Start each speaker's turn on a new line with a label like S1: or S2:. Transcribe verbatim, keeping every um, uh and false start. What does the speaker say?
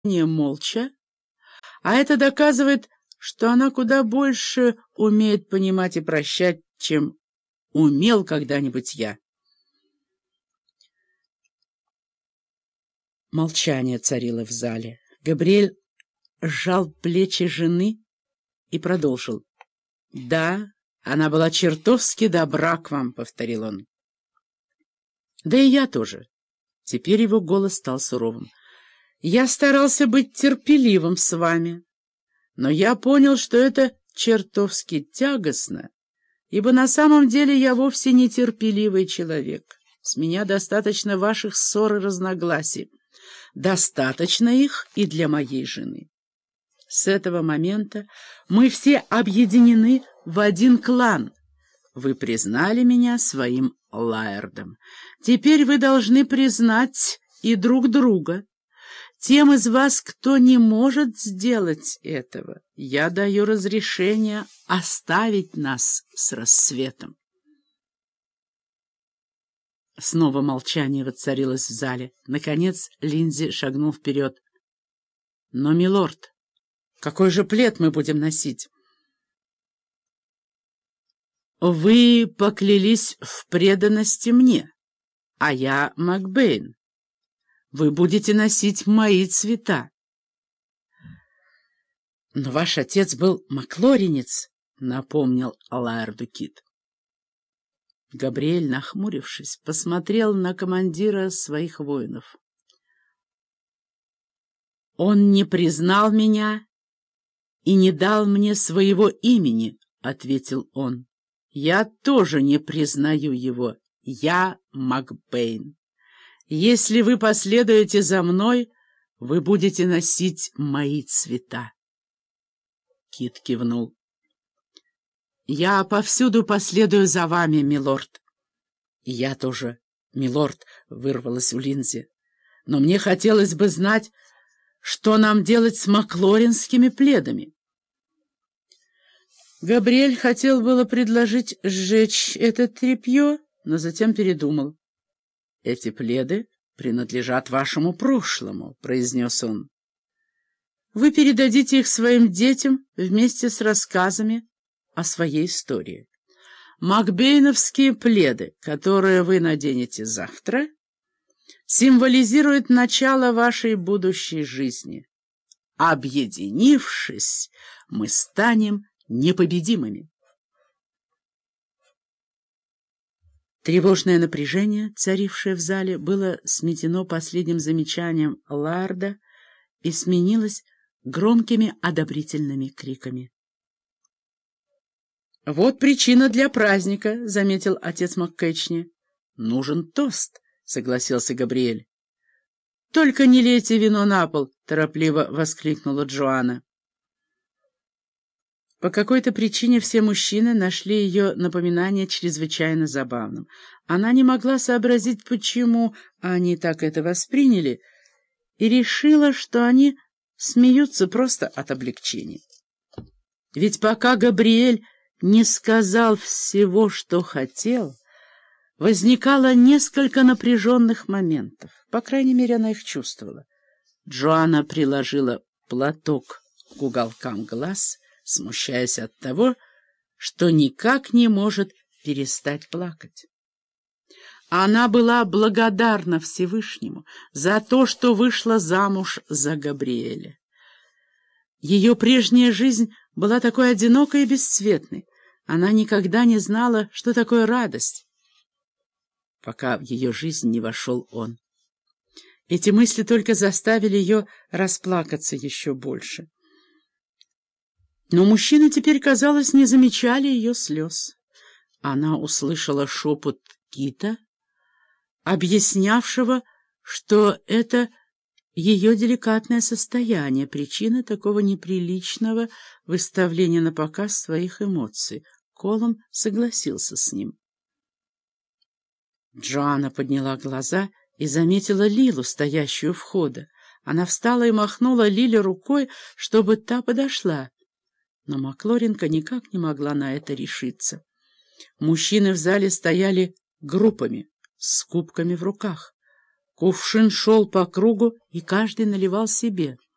S1: молча, а это доказывает, что она куда больше умеет понимать и прощать, чем умел когда-нибудь я. Молчание царило в зале. Габриэль сжал плечи жены и продолжил. — Да, она была чертовски добра к вам, — повторил он. — Да и я тоже. Теперь его голос стал суровым. — Я старался быть терпеливым с вами, но я понял, что это чертовски тягостно, ибо на самом деле я вовсе не терпеливый человек. С меня достаточно ваших ссор и разногласий. Достаточно их и для моей жены. С этого момента мы все объединены в один клан. Вы признали меня своим Лаэрдом. Теперь вы должны признать и друг друга. Тем из вас, кто не может сделать этого, я даю разрешение оставить нас с рассветом. Снова молчание воцарилось в зале. Наконец Линдзи шагнул вперед. — Но, милорд, какой же плед мы будем носить? — Вы поклялись в преданности мне, а я Макбейн. Вы будете носить мои цвета. — Но ваш отец был маклоринец, — напомнил Лаэрду Кит. Габриэль, нахмурившись, посмотрел на командира своих воинов. «Он не признал меня и не дал мне своего имени», — ответил он. «Я тоже не признаю его. Я Макбейн. Если вы последуете за мной, вы будете носить мои цвета». Кит кивнул. «Я повсюду последую за вами, милорд». «И я тоже, милорд», — вырвалось у Линдзи. «Но мне хотелось бы знать, что нам делать с маклоринскими пледами». Габриэль хотел было предложить сжечь это тряпье, но затем передумал. «Эти пледы принадлежат вашему прошлому», — произнес он. «Вы передадите их своим детям вместе с рассказами о своей истории. Макбейновские пледы, которые вы наденете завтра, символизируют начало вашей будущей жизни. Объединившись, мы станем непобедимыми». Тревожное напряжение, царившее в зале, было сметено последним замечанием Лаэрда и сменилось громкими одобрительными криками. «Вот причина для праздника», — заметил отец МакКетчни. «Нужен тост», — согласился Габриэль. «Только не лейте вино на пол», — торопливо воскликнула Джоанна. По какой-то причине все мужчины нашли ее напоминание чрезвычайно забавным. Она не могла сообразить, почему они так это восприняли, и решила, что они смеются просто от облегчения. Ведь пока Габриэль не сказал всего, что хотел, возникало несколько напряженных моментов. По крайней мере, она их чувствовала. Джоанна приложила платок к уголкам глаз, смущаясь от того, что никак не может перестать плакать. Она была благодарна Всевышнему за то, что вышла замуж за Габриэля. Ее прежняя жизнь была такой одинокой и бесцветной. Она никогда не знала, что такое радость, пока в ее жизнь не вошел он. Эти мысли только заставили ее расплакаться еще больше. Но мужчины теперь, казалось, не замечали ее слез. Она услышала шепот Кита, объяснявшего, что это ее деликатное состояние, причина такого неприличного выставления на показ своих эмоций. Колум согласился с ним. Джоанна подняла глаза и заметила Лилу, стоящую у входа. Она встала и махнула Лиле рукой, чтобы та подошла. Но Маклоринка никак не могла на это решиться. Мужчины в зале стояли группами, с кубками в руках. Кувшин шел по кругу, и каждый наливал себе.